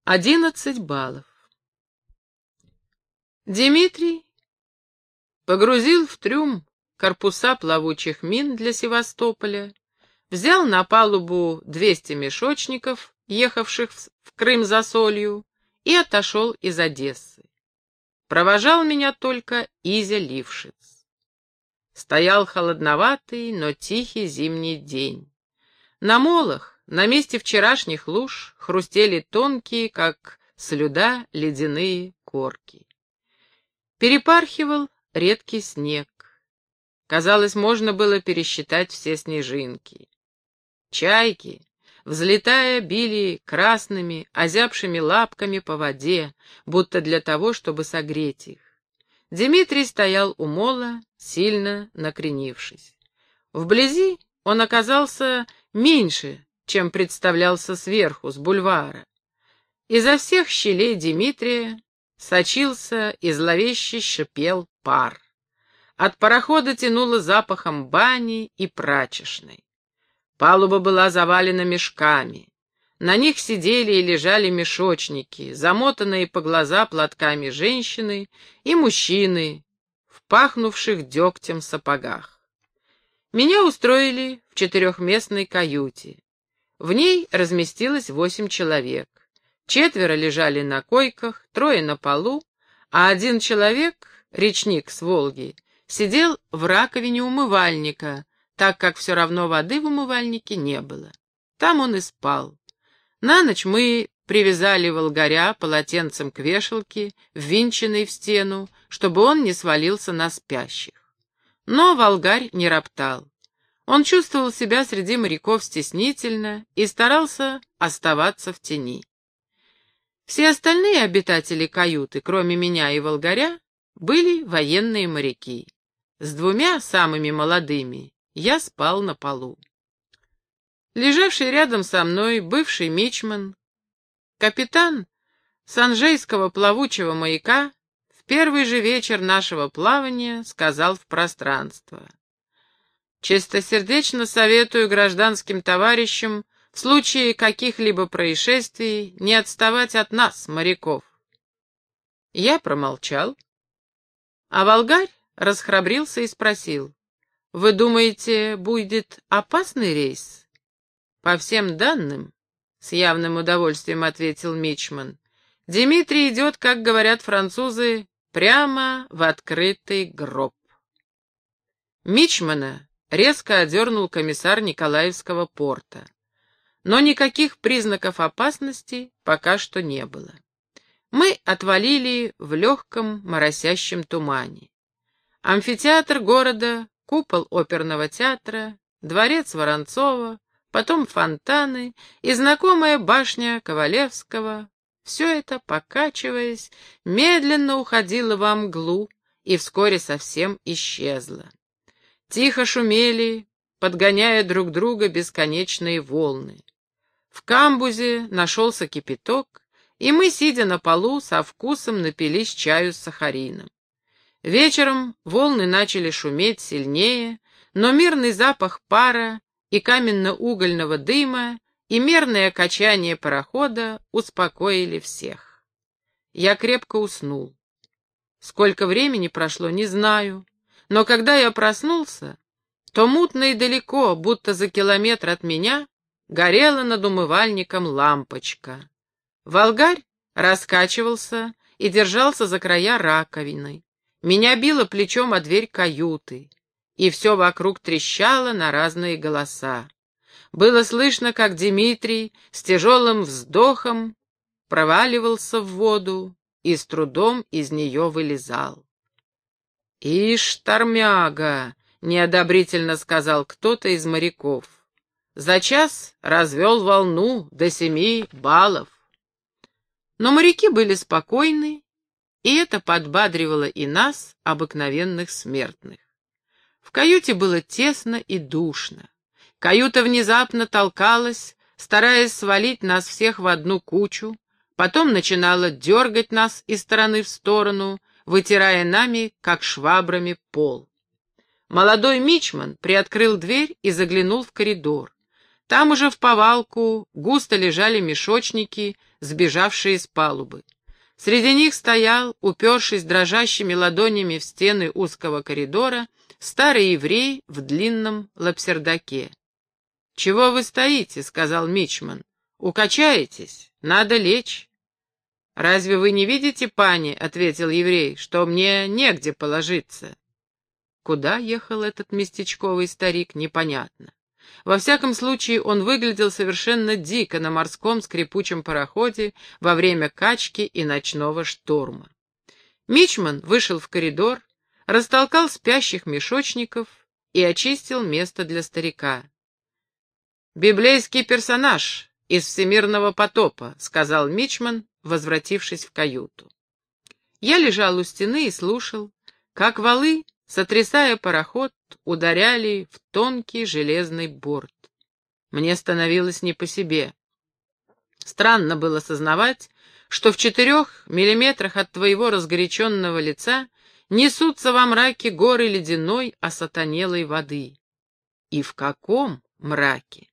11 баллов. Дмитрий погрузил в трюм корпуса плавучих мин для Севастополя, взял на палубу 200 мешочников, ехавших в Крым за солью, и отошел из Одессы. Провожал меня только Изя Лившиц. Стоял холодноватый, но тихий зимний день. На молах, на месте вчерашних луж, хрустели тонкие, как слюда, ледяные корки. Перепархивал редкий снег. Казалось, можно было пересчитать все снежинки. Чайки, взлетая, били красными, озябшими лапками по воде, будто для того, чтобы согреть их. Дмитрий стоял у мола, сильно накренившись. Вблизи он оказался меньше, чем представлялся сверху, с бульвара. Изо всех щелей Дмитрия сочился и зловеще шипел пар. От парохода тянуло запахом бани и прачечной. Палуба была завалена мешками. На них сидели и лежали мешочники, замотанные по глаза платками женщины и мужчины в пахнувших дегтем сапогах. Меня устроили в 4-местной каюте. В ней разместилось 8 человек. 4 лежали на койках, 3 на полу, а 1 человек, речник с Волги, сидел в раковине умывальника, так как все равно воды в умывальнике не было. Там он и спал. На ночь мы привязали волгаря полотенцем к вешалке, ввинченной в стену, чтобы он не свалился на спящих. Но волгарь не роптал. Он чувствовал себя среди моряков стеснительно и старался оставаться в тени. Все остальные обитатели каюты, кроме меня и волгаря, были военные моряки. С 2 самыми молодыми я спал на полу. Лежавший рядом со мной бывший мичман, капитан санжейского плавучего маяка, в первый же вечер нашего плавания сказал в пространство: «Чистосердечно советую гражданским товарищам в случае каких-либо происшествий не отставать от нас, моряков». Я промолчал, а волгарь расхрабрился и спросил: «Вы думаете, будет опасный рейс?» «По всем данным», — с явным удовольствием ответил мичман, «Дмитрий идет, как говорят французы, прямо в открытый гроб». Мичмана резко одернул комиссар Николаевского порта. Но никаких признаков опасности пока что не было. Мы отвалили в легком моросящем тумане. Амфитеатр города, купол оперного театра, дворец Воронцова, потом фонтаны и знакомая башня Ковалевского — все это, покачиваясь, медленно уходило во мглу и вскоре совсем исчезло. Тихо шумели, подгоняя друг друга бесконечные волны. В камбузе нашелся кипяток, и мы, сидя на полу, со вкусом напились чаю с сахарином. Вечером волны начали шуметь сильнее, но мирный запах пара и каменно-угольного дыма и мерное качание парохода успокоили всех. Я крепко уснул. Сколько времени прошло, не знаю, но когда я проснулся, то мутно и далеко, будто за километр от меня, горела над умывальником лампочка. Волгарь раскачивался и держался за края раковины. Меня било плечом о дверь каюты, и все вокруг трещало на разные голоса. Было слышно, как Дмитрий с тяжелым вздохом проваливался в воду и с трудом из нее вылезал. «Ишь, тормяга!» — неодобрительно сказал кто-то из моряков. «За час развел волну до 7 баллов». Но моряки были спокойны, и это подбадривало и нас, обыкновенных смертных. В каюте было тесно и душно. Каюта внезапно толкалась, стараясь свалить нас всех в одну кучу, потом начинала дергать нас из стороны в сторону, вытирая нами, как швабрами, пол. Молодой мичман приоткрыл дверь и заглянул в коридор. Там уже вповалку густо лежали мешочники сбежавшие с палубы. Среди них стоял, упершись дрожащими ладонями в стены узкого коридора, старый еврей в длинном лапсердаке. «Чего вы стоите?» — сказал мичман. «Укачаетесь? Надо лечь». «Разве вы не видите, пани?» — ответил еврей, — «что мне негде положиться». Куда ехал этот местечковый старик, непонятно. Во всяком случае, он выглядел совершенно дико на морском скрипучем пароходе во время качки и ночного шторма. Мичман вышел в коридор, растолкал спящих мешочников и очистил место для старика. «Библейский персонаж из всемирного потопа», — сказал мичман, возвратившись в каюту. Я лежал у стены и слушал, как валы, сотрясая пароход, ударяли в тонкий железный борт. Мне становилось не по себе. Странно было сознавать, что в 4 миллиметрах от твоего разгоряченного лица несутся во мраке горы ледяной осатанелой воды. И в каком мраке?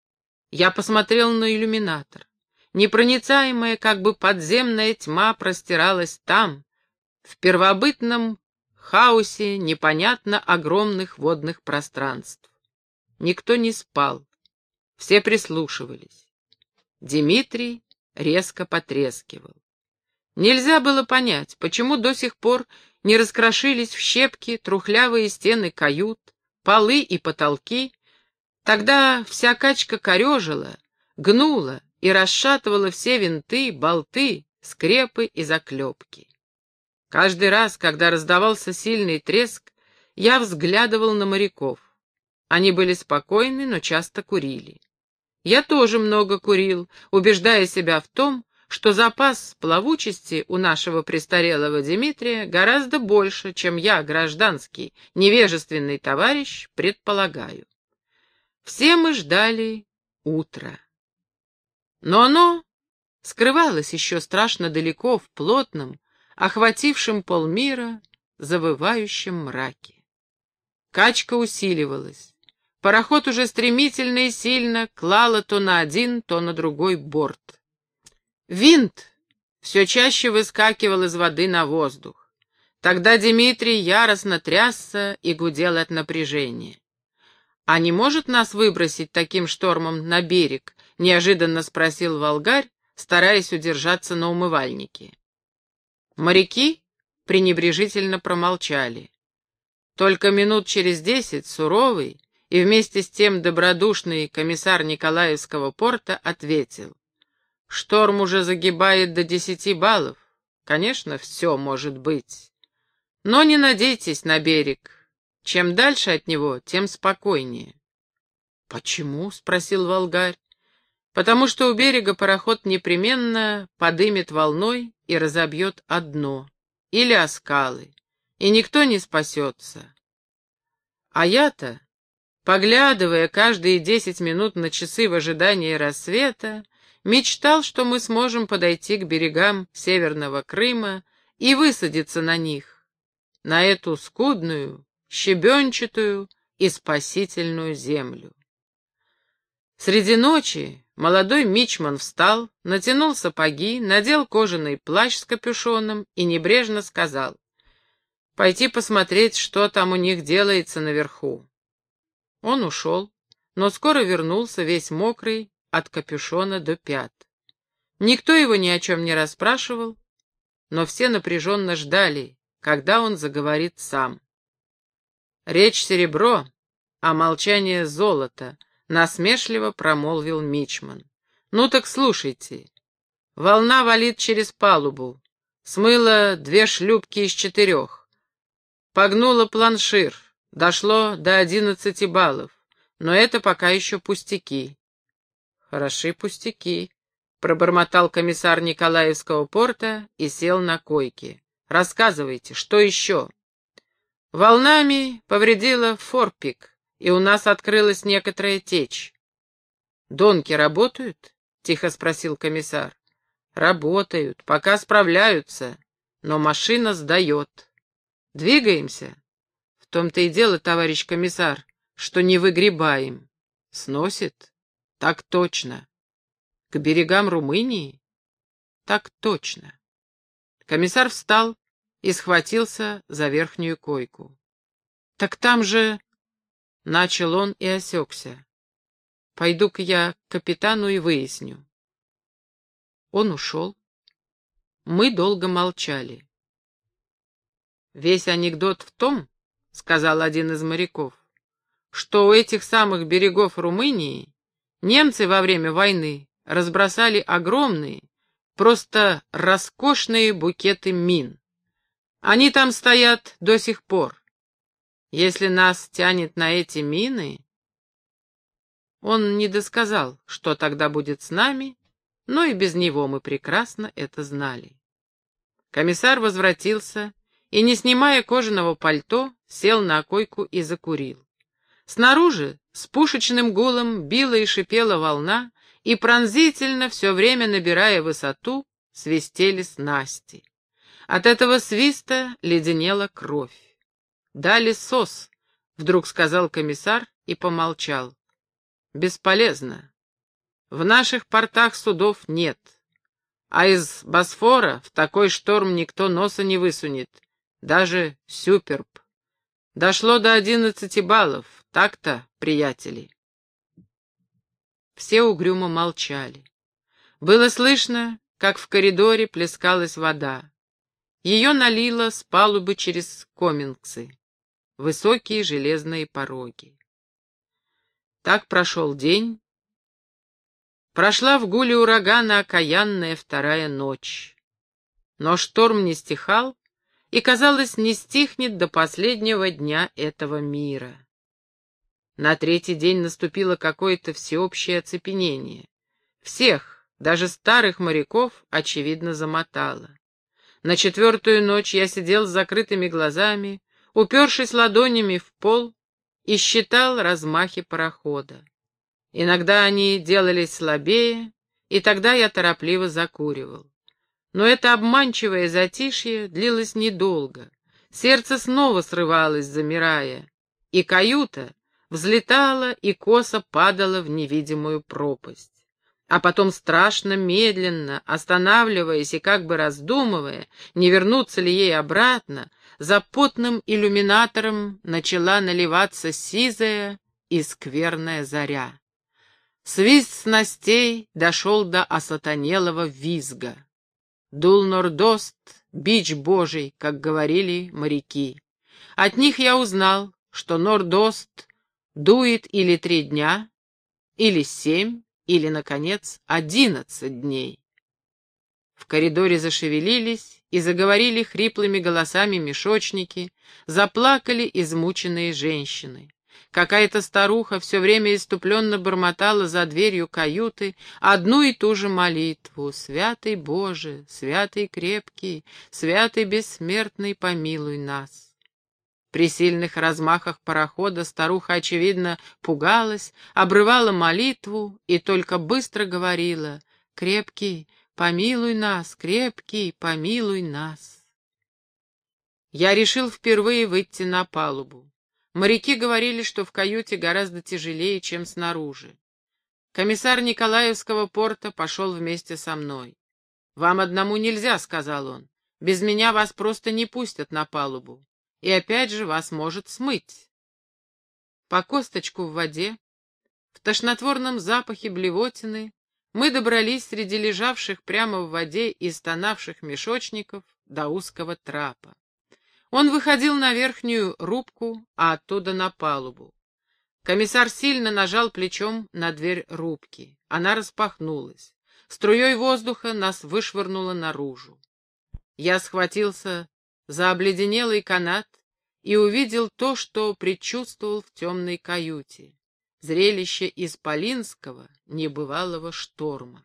Я посмотрел на иллюминатор. Непроницаемая, как бы подземная тьма простиралась там, в первобытном хаосе непонятно огромных водных пространств. Никто не спал, все прислушивались. Дмитрий резко потрескивал. Нельзя было понять, почему до сих пор не раскрошились в щепки трухлявые стены кают, полы и потолки. Тогда вся качка корежила, гнула и расшатывала все винты, болты, скрепы и заклепки. Каждый раз, когда раздавался сильный треск, я взглядывал на моряков. Они были спокойны, но часто курили. Я тоже много курил, убеждая себя в том, что запас плавучести у нашего престарелого Дмитрия гораздо больше, чем я, гражданский, невежественный товарищ, предполагаю. Все мы ждали утра. Но оно скрывалось еще страшно далеко в плотном, охватившем полмира, завывающем мраке. Качка усиливалась. Пароход уже стремительно и сильно клало то на один, то на другой борт. Винт все чаще выскакивал из воды на воздух. Тогда Дмитрий яростно трясся и гудел от напряжения. «А не может нас выбросить таким штормом на берег?» — неожиданно спросил Волгарь, стараясь удержаться на умывальнике. Моряки пренебрежительно промолчали. Только минут через 10 суровый и вместе с тем добродушный комиссар Николаевского порта ответил: «Шторм уже загибает до 10 баллов. Конечно, все может быть. Но не надейтесь на берег. Чем дальше от него, тем спокойнее». «Почему?» — спросил Волгарь. «Потому что у берега пароход непременно подымет волной и разобьет о дно или о скалы, и никто не спасется. А я-то, поглядывая каждые 10 минут на часы в ожидании рассвета, мечтал, что мы сможем подойти к берегам Северного Крыма и высадиться на них, на эту скудную, щебенчатую и спасительную землю». Среди ночи молодой мичман встал, натянул сапоги, надел кожаный плащ с капюшоном и небрежно сказал: «Пойти посмотреть, что там у них делается наверху». Он ушел, но скоро вернулся весь мокрый от капюшона до пят. Никто его ни о чем не расспрашивал, но все напряженно ждали, когда он заговорит сам. «Речь серебро, а молчание золото», — насмешливо промолвил мичман. «Ну так слушайте. Волна валит через палубу, смыла 2 шлюпки из 4, погнула планшир, дошло до 11 баллов, но это пока еще пустяки». «Хороши пустяки», — пробормотал комиссар Николаевского порта и сел на койке. «Рассказывайте, что еще?» «Волнами повредила форпик, и у нас открылась некоторая течь». «Донки работают?» — тихо спросил комиссар. «Работают, пока справляются, но машина сдает. Двигаемся?» «В том-то и дело, товарищ комиссар, что не выгребаем». «Сносит?» «Так точно». «К берегам Румынии?» Так точно. Комиссар встал и схватился за верхнюю койку. «Так там же...» — начал он и осекся. «Пойду-ка я к капитану и выясню». Он ушел. Мы долго молчали. «Весь анекдот в том, — сказал один из моряков, — что у этих самых берегов Румынии немцы во время войны разбросали огромные, просто роскошные букеты мин. Они там стоят до сих пор. Если нас тянет на эти мины...» Он не досказал, что тогда будет с нами, но и без него мы прекрасно это знали. Комиссар возвратился и, не снимая кожаного пальто, сел на койку и закурил. Снаружи с пушечным гулом била и шипела волна, и пронзительно, все время набирая высоту, свистели снасти. От этого свиста леденела кровь. «Дали СОС», — вдруг сказал комиссар и помолчал. «Бесполезно. В наших портах судов нет. А из Босфора в такой шторм никто носа не высунет, даже Сюперб. Дошло до 11 баллов, так-то, приятели». Все угрюмо молчали. Было слышно, как в коридоре плескалась вода. Ее налило с палубы через комингсы, высокие железные пороги. Так прошел день. Прошла в гуле урагана окаянная вторая ночь. Но шторм не стихал и, казалось, не стихнет до последнего дня этого мира. На третий день наступило какое-то всеобщее оцепенение. Всех, даже старых моряков, очевидно, замотало. На четвертую ночь я сидел с закрытыми глазами, упершись ладонями в пол, и считал размахи парохода. Иногда они делались слабее, и тогда я торопливо закуривал. Но это обманчивое затишье длилось недолго. Сердце снова срывалось, замирая, и каюта взлетала и косо падала в невидимую пропасть. А потом страшно медленно, останавливаясь и как бы раздумывая, не вернуться ли ей обратно, за потным иллюминатором начала наливаться сизая и скверная заря. Свист снастей дошел до осатанелого визга. Дул нордост, бич божий, как говорили моряки. От них я узнал, что нордост дует или 3 дня, или 7, или, наконец, 11 дней. В коридоре зашевелились и заговорили хриплыми голосами мешочники, заплакали измученные женщины. Какая-то старуха все время иступленно бормотала за дверью каюты одну и ту же молитву: «Святый Боже, святый крепкий, святый бессмертный, помилуй нас». При сильных размахах парохода старуха, очевидно, пугалась, обрывала молитву и только быстро говорила: «Крепкий, помилуй нас, крепкий, помилуй нас». Я решил впервые выйти на палубу. Моряки говорили, что в каюте гораздо тяжелее, чем снаружи. Комиссар Николаевского порта пошел вместе со мной. «Вам одному нельзя», — сказал он. «Без меня вас просто не пустят на палубу. И опять же вас может смыть». По косточку в воде, в тошнотворном запахе блевотины, мы добрались среди лежавших прямо в воде и стонавших мешочников до узкого трапа. Он выходил на верхнюю рубку, а оттуда на палубу. Комиссар сильно нажал плечом на дверь рубки. Она распахнулась. Струей воздуха нас вышвырнуло наружу. Я схватился за обледенелый канат и увидел то, что предчувствовал в темной каюте. Зрелище исполинского, небывалого шторма.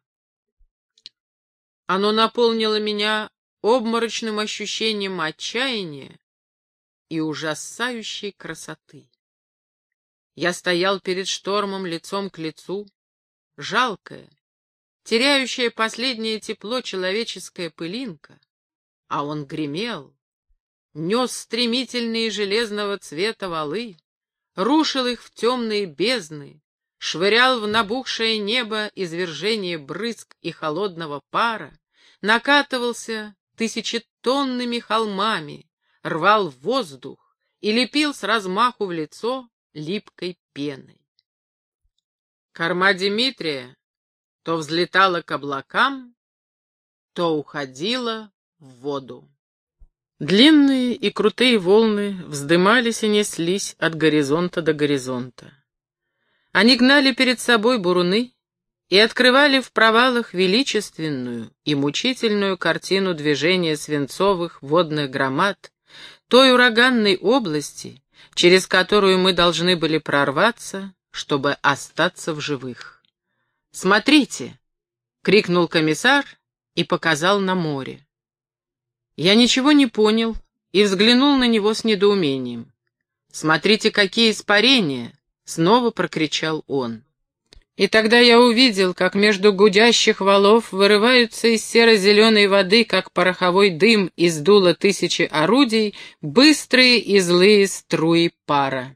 Оно наполнило меня обморочным ощущением отчаяния и ужасающей красоты. Я стоял перед штормом лицом к лицу, жалкая, теряющая последнее тепло человеческая пылинка, а он гремел, нес стремительные железного цвета валы, рушил их в темные бездны, швырял в набухшее небо извержение брызг и холодного пара, накатывался тысячетонными холмами, рвал воздух и лепил с размаху в лицо липкой пеной. Корма Дмитрия то взлетала к облакам, то уходила в воду. Длинные и крутые волны вздымались и неслись от горизонта до горизонта. Они гнали перед собой буруны и открывали в провалах величественную и мучительную картину движения свинцовых водных громад той ураганной области, через которую мы должны были прорваться, чтобы остаться в живых. «Смотрите!» — крикнул комиссар и показал на море. Я ничего не понял и взглянул на него с недоумением. «Смотрите, какие испарения!» — снова прокричал он. И тогда я увидел, как между гудящих валов вырываются из серо-зеленой воды, как пороховой дым из дула тысячи орудий, быстрые и злые струи пара.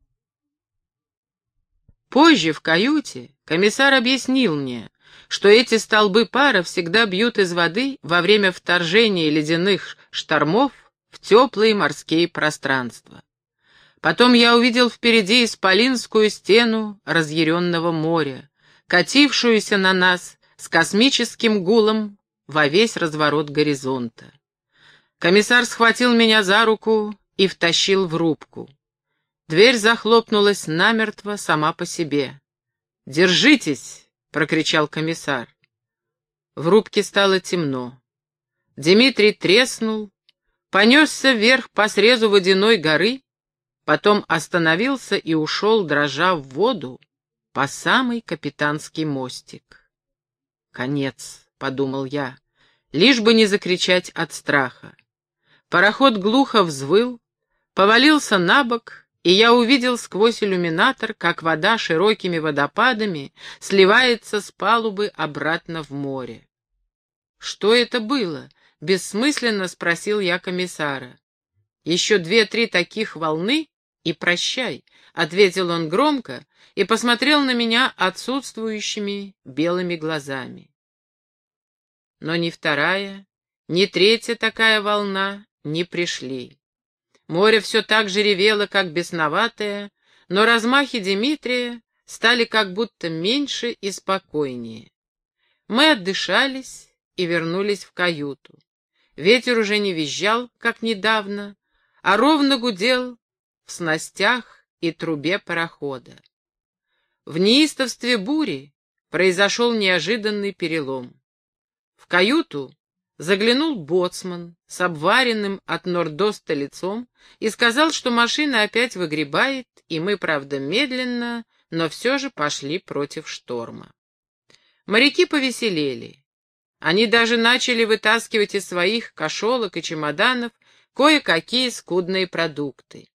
Позже в каюте комиссар объяснил мне, что эти столбы пара всегда бьют из воды во время вторжения ледяных штормов в теплые морские пространства. Потом я увидел впереди исполинскую стену разъяренного моря, катившуюся на нас с космическим гулом во весь разворот горизонта. Комиссар схватил меня за руку и втащил в рубку. Дверь захлопнулась намертво сама по себе. «Держитесь!» — прокричал комиссар. В рубке стало темно. Дмитрий треснул, понесся вверх по срезу водяной горы, потом остановился и ушел, дрожа в воду, по самый капитанский мостик. «Конец», — подумал я, лишь бы не закричать от страха. Пароход глухо взвыл, повалился на бок, и я увидел сквозь иллюминатор, как вода широкими водопадами сливается с палубы обратно в море. «Что это было?» — бессмысленно спросил я комиссара. «Еще 2-3 таких волны, и прощай», — ответил он громко и посмотрел на меня отсутствующими белыми глазами. Но ни вторая, ни третья такая волна не пришли. Море все так же ревело, как бесноватое, но размахи Дмитрия стали как будто меньше и спокойнее. Мы отдышались и вернулись в каюту. Ветер уже не визжал, как недавно, а ровно гудел в снастях и трубе парохода. В неистовстве бури произошел неожиданный перелом. В каюту заглянул боцман с обваренным от нордоста лицом и сказал, что машина опять выгребает, и мы, правда, медленно, но все же пошли против шторма. Моряки повеселели. Они даже начали вытаскивать из своих кошелок и чемоданов кое-какие скудные продукты.